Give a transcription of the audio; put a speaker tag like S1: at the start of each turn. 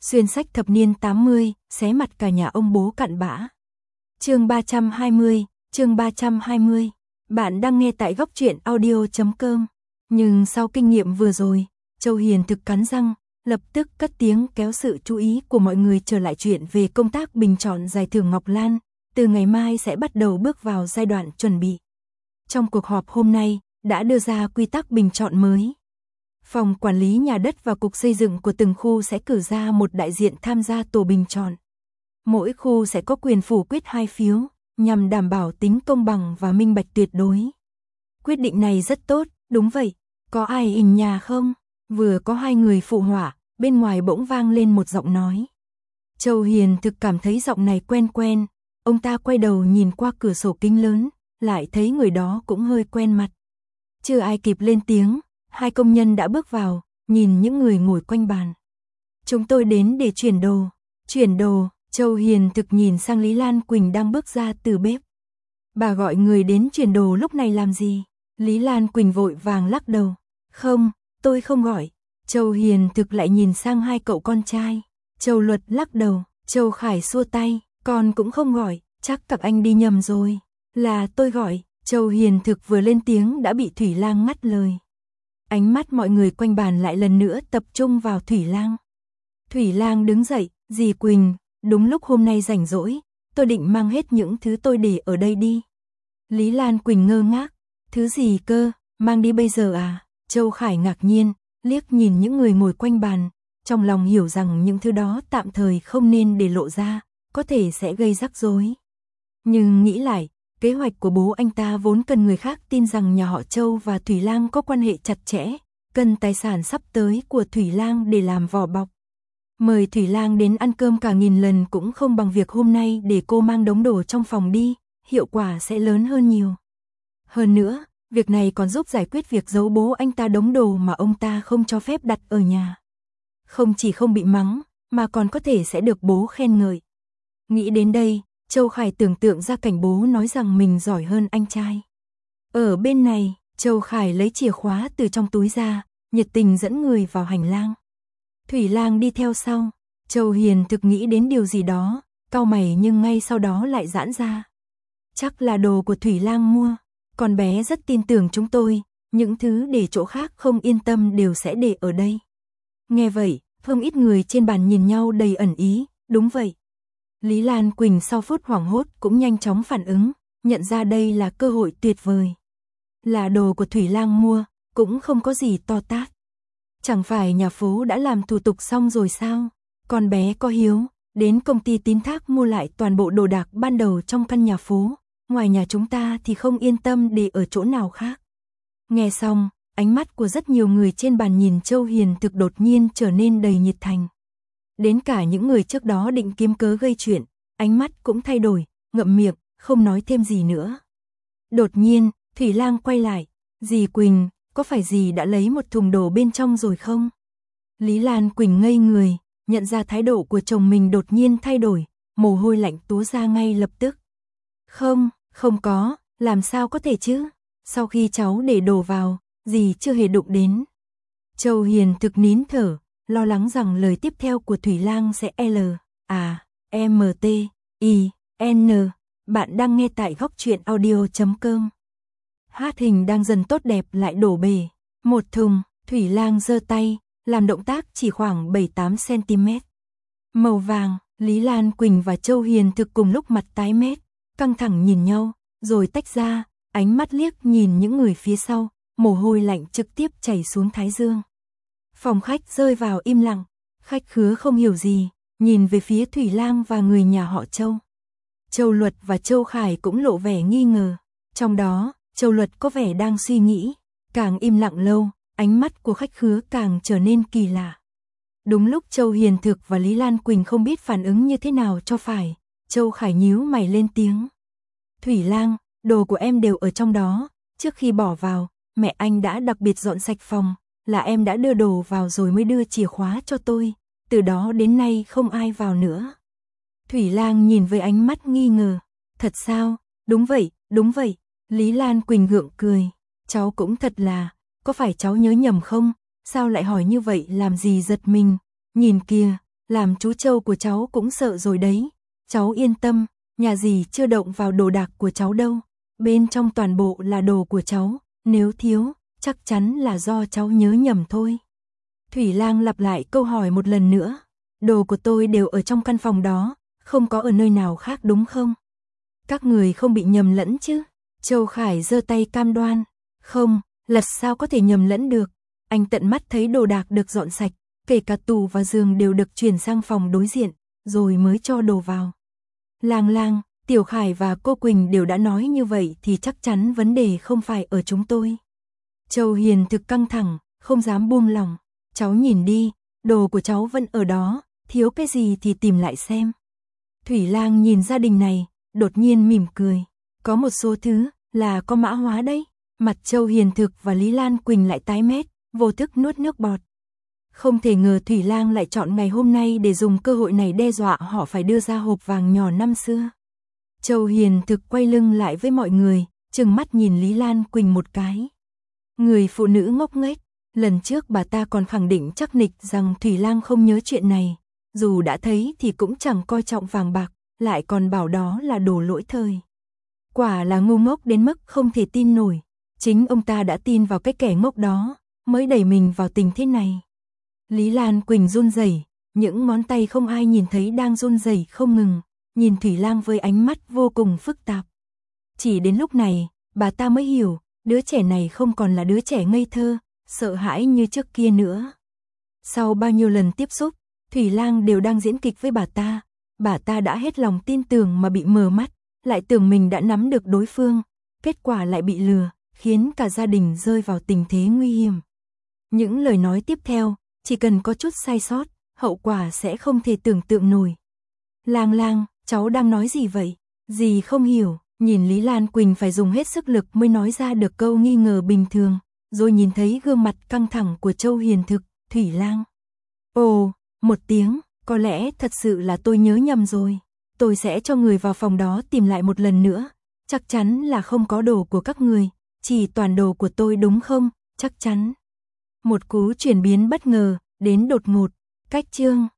S1: Xuyên sách thập niên 80, xé mặt cả nhà ông bố cặn bã. Chương 320. Bạn đang nghe tại góc truyện audio.com. Nhưng sau kinh nghiệm vừa rồi, Châu Hiền thực cắn răng, lập tức cất tiếng kéo sự chú ý của mọi người trở lại chuyện về công tác bình chọn giải thưởng Ngọc Lan, từ ngày mai sẽ bắt đầu bước vào giai đoạn chuẩn bị. Trong cuộc họp hôm nay, đã đưa ra quy tắc bình chọn mới. Phòng quản lý nhà đất và cục xây dựng của từng khu sẽ cử ra một đại diện tham gia tổ bình chọn. Mỗi khu sẽ có quyền phủ quyết 2 phiếu, nhằm đảm bảo tính công bằng và minh bạch tuyệt đối. Quyết định này rất tốt, đúng vậy, có ai ình nhà không? Vừa có 2 người phụ họa, bên ngoài bỗng vang lên một giọng nói. Châu Hiền thực cảm thấy giọng này quen quen, ông ta quay đầu nhìn qua cửa sổ kính lớn, lại thấy người đó cũng hơi quen mặt. Chưa ai kịp lên tiếng, 2 công nhân đã bước vào, nhìn những người ngồi quanh bàn. Chúng tôi đến để chuyển đồ. Chuyển đồ, Châu Hiền thực nhìn sang Lý Lan Quỳnh đang bước ra từ bếp. Bà gọi người đến chuyển đồ lúc này làm gì? Lý Lan Quỳnh vội vàng lắc đầu. Không, tôi không gọi. Châu Hiền thực lại nhìn sang 2 cậu con trai. Châu Luật lắc đầu, Châu Khải xua tay, con cũng không gọi, chắc các anh đi nhầm rồi. Là tôi gọi. Châu Hiền thực vừa lên tiếng đã bị Thủy Lang ngắt lời. Ánh mắt mọi người quanh bàn lại lần nữa tập trung vào Thủy Lang. Thủy Lang đứng dậy, dì Quỳnh, đúng lúc hôm nay rảnh rỗi, tôi định mang hết những thứ tôi để ở đây đi. Lý Lan Quỳnh ngơ ngác, thứ gì cơ, mang đi bây giờ à? Châu Khải ngạc nhiên, liếc nhìn những người ngồi quanh bàn, trong lòng hiểu rằng những thứ đó tạm thời không nên để lộ ra, có thể sẽ gây rắc rối. Nhưng nghĩ lại, kế hoạch của bố anh ta vốn cần người khác tin rằng nhà họ Châu và Thủy Lang có quan hệ chặt chẽ, cần tài sản sắp tới của Thủy Lang để làm vỏ bọc. Mời Thủy Lang đến ăn cơm cả nghìn lần cũng không bằng việc hôm nay để cô mang đống đồ trong phòng đi, hiệu quả sẽ lớn hơn nhiều. Hơn nữa, việc này còn giúp giải quyết việc giấu bố anh ta đống đồ mà ông ta không cho phép đặt ở nhà. Không chỉ không bị mắng, mà còn có thể sẽ được bố khen ngợi. Nghĩ đến đây, Châu Khải tưởng tượng ra cảnh bố nói rằng mình giỏi hơn anh trai. Ở bên này, Châu Khải lấy chìa khóa từ trong túi ra, nhiệt tình dẫn người vào hành lang. Thủy Lang đi theo sau. Châu Hiền thực nghĩ đến điều gì đó, cau mày nhưng ngay sau đó lại giãn ra. Chắc là đồ của Thủy Lang mua. Con bé rất tin tưởng chúng tôi, những thứ để chỗ khác không yên tâm đều sẽ để ở đây. Nghe vậy, không ít người trên bàn nhìn nhau đầy ẩn ý, đúng vậy. Lý Lan Quỳnh sau phút hoảng hốt cũng nhanh chóng phản ứng, nhận ra đây là cơ hội tuyệt vời. Là đồ của Thủy Lang mua, cũng không có gì to tát. Chẳng phải nhà phố đã làm thủ tục xong rồi sao? Con bé có hiếu, đến công ty tín thác mua lại toàn bộ đồ đạc ban đầu trong căn nhà phố, ngoài nhà chúng ta thì không yên tâm để ở chỗ nào khác. Nghe xong, ánh mắt của rất nhiều người trên bàn nhìn Châu Hiền thực đột nhiên trở nên đầy nhiệt thành. Đến cả những người trước đó định kiếm cớ gây chuyện, ánh mắt cũng thay đổi, ngậm miệng, không nói thêm gì nữa. Đột nhiên, Thủy Lang quay lại, dì Quỳnh, có phải dì đã lấy một thùng đồ bên trong rồi không? Lý Lan Quỳnh ngây người, nhận ra thái độ của chồng mình đột nhiên thay đổi, mồ hôi lạnh túa ra ngay lập tức. Không có, làm sao có thể chứ? Sau khi cháu để đồ vào, dì chưa hề đụng đến. Châu Hiền thực nín thở, lo lắng rằng lời tiếp theo của Thủy Lang sẽ LAMTIN. Bạn đang nghe tại góc truyện audio.com. Hát hình đang dần tốt đẹp lại đổ bể. Một thùng, Thủy Lang giơ tay, làm động tác chỉ khoảng 7-8 cm. Màu vàng, Lý Lan Quỳnh và Châu Hiền thực cùng lúc mặt tái mét, căng thẳng nhìn nhau, rồi tách ra, ánh mắt liếc nhìn những người phía sau, mồ hôi lạnh trực tiếp chảy xuống thái dương. Phòng khách rơi vào im lặng, khách khứa không hiểu gì, nhìn về phía Thủy Lang và người nhà họ Châu. Châu Luật và Châu Khải cũng lộ vẻ nghi ngờ, trong đó, Châu Luật có vẻ đang suy nghĩ, càng im lặng lâu, ánh mắt của khách khứa càng trở nên kỳ lạ. Đúng lúc Châu Hiền thực và Lý Lan Quỳnh không biết phản ứng như thế nào cho phải, Châu Khải nhíu mày lên tiếng. Thủy Lang, đồ của em đều ở trong đó, trước khi bỏ vào, mẹ anh đã đặc biệt dọn sạch phòng, là em đã đưa đồ vào rồi mới đưa chìa khóa cho tôi, từ đó đến nay không ai vào nữa. Thủy Lang nhìn với ánh mắt nghi ngờ, thật sao? Đúng vậy. Lý Lan Quỳnh gượng cười, cháu cũng thật là, có phải cháu nhớ nhầm không? Sao lại hỏi như vậy làm gì giật mình? Nhìn kìa, làm chú Châu của cháu cũng sợ rồi đấy. Cháu yên tâm, nhà dì chưa động vào đồ đạc của cháu đâu. Bên trong toàn bộ là đồ của cháu, nếu thiếu, chắc chắn là do cháu nhớ nhầm thôi. Thủy Lang lặp lại câu hỏi một lần nữa. Đồ của tôi đều ở trong căn phòng đó, không có ở nơi nào khác đúng không? Các người không bị nhầm lẫn chứ? Châu Khải giơ tay cam đoan. Không, lật sao có thể nhầm lẫn được. Anh tận mắt thấy đồ đạc được dọn sạch, kể cả tủ và giường đều được chuyển sang phòng đối diện, rồi mới cho đồ vào. Lang Lang, Tiểu Khải và cô Quỳnh đều đã nói như vậy thì chắc chắn vấn đề không phải ở chúng tôi. Châu Hiền thực căng thẳng, không dám buông lòng. Cháu nhìn đi, đồ của cháu vẫn ở đó, thiếu cái gì thì tìm lại xem. Thủy Lang nhìn gia đình này, đột nhiên mỉm cười. Có một số thứ là có mã hóa đấy. Mặt Châu Hiền Thực và Lý Lan Quỳnh lại tái mét, vô thức nuốt nước bọt. Không thể ngờ Thủy Lang lại chọn ngày hôm nay để dùng cơ hội này đe dọa họ phải đưa ra hộp vàng nhỏ năm xưa. Châu Hiền Thực quay lưng lại với mọi người, trừng mắt nhìn Lý Lan Quỳnh một cái. Người phụ nữ ngốc nghếch, lần trước bà ta còn khẳng định chắc nịch rằng Thủy Lang không nhớ chuyện này, dù đã thấy thì cũng chẳng coi trọng vàng bạc, lại còn bảo đó là đồ lỗi thời. Quả là ngu ngốc đến mức không thể tin nổi, chính ông ta đã tin vào cái kẻ ngốc đó, mới đẩy mình vào tình thế này. Lý Lan Quỳnh run rẩy, những ngón tay không ai nhìn thấy đang run rẩy không ngừng, nhìn Thủy Lang với ánh mắt vô cùng phức tạp. Chỉ đến lúc này, bà ta mới hiểu, đứa trẻ này không còn là đứa trẻ ngây thơ, sợ hãi như trước kia nữa. Sau bao nhiêu lần tiếp xúc, Thủy Lang đều đang diễn kịch với bà ta đã hết lòng tin tưởng mà bị mờ mắt, lại tưởng mình đã nắm được đối phương, kết quả lại bị lừa, khiến cả gia đình rơi vào tình thế nguy hiểm. Những lời nói tiếp theo, chỉ cần có chút sai sót, hậu quả sẽ không thể tưởng tượng nổi. Lang Lang, cháu đang nói gì vậy? Dì không hiểu, nhìn Lý Lan Quỳnh phải dùng hết sức lực mới nói ra được câu nghi ngờ bình thường, rồi nhìn thấy gương mặt căng thẳng của Châu Hiền Thực, Thủy Lang. Ồ, một tiếng, có lẽ thật sự là tôi nhớ nhầm rồi. Tôi sẽ cho người vào phòng đó tìm lại một lần nữa. Chắc chắn là không có đồ của các người, chỉ toàn đồ của tôi đúng không? Chắc chắn. Một cú chuyển biến bất ngờ, đến đột ngột. Cách chương